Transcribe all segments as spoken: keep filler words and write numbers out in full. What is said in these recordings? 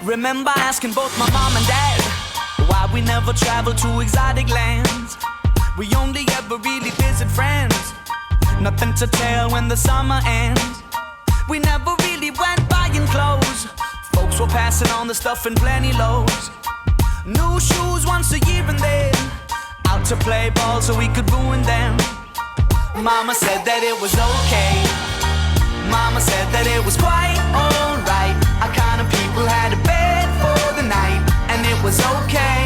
Remember asking both my mom and dad why we never traveled to exotic lands. We only ever really visit friends, nothing to tell when the summer ends. We never really went buying clothes, folks were passing on the stuff in plenty loads. New shoes once a year and then out to play ball so we could ruin them. Mama said that it was okay, Mama said that it was quite alright. Our kind of people had a bed for the night, and it was okay.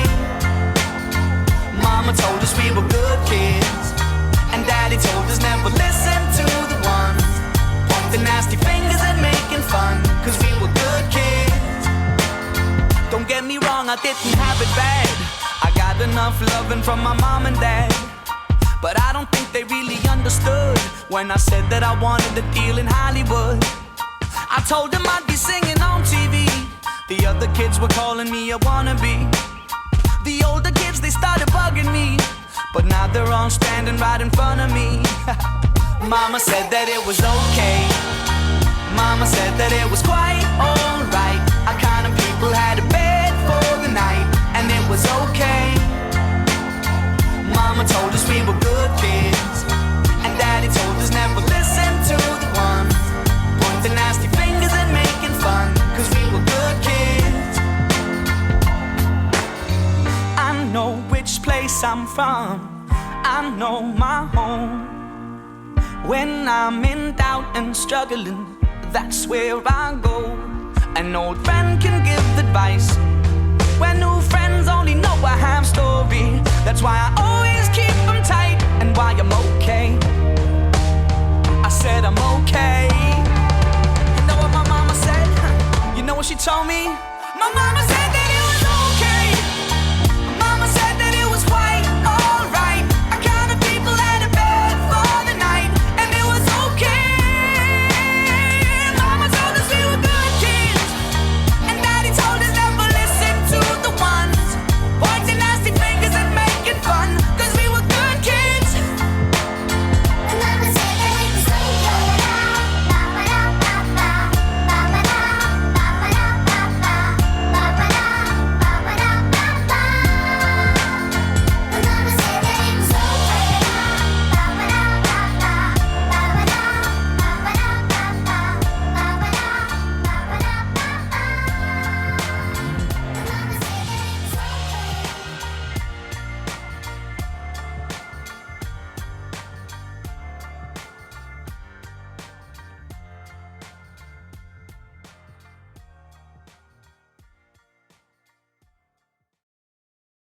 Mama told us we were good kids, and Daddy told us never listen to the ones pointing nasty fingers and making fun, cause we were good kids. Don't get me wrong, I didn't have it bad. I got enough loving from my mom and dad, but I don't think they really understood when I said that I wanted a deal in Hollywood. I told them I'd be singing on T V, the other kids were calling me a wannabe. The older kids, they started bugging me, but now they're all standing right in front of me. Mama said that it was okay, Mama said that it was quite alright. Our kind of people had a bed for the night, and it was okay. Mama told us we were good kids, and Daddy told us never listen to the ones pointing nasty fingers and making fun, cause we were good kids. I know which place I'm from, I know my home. When I'm in doubt and struggling, that's where I go. An old friend can give advice when new friends only know I have stories.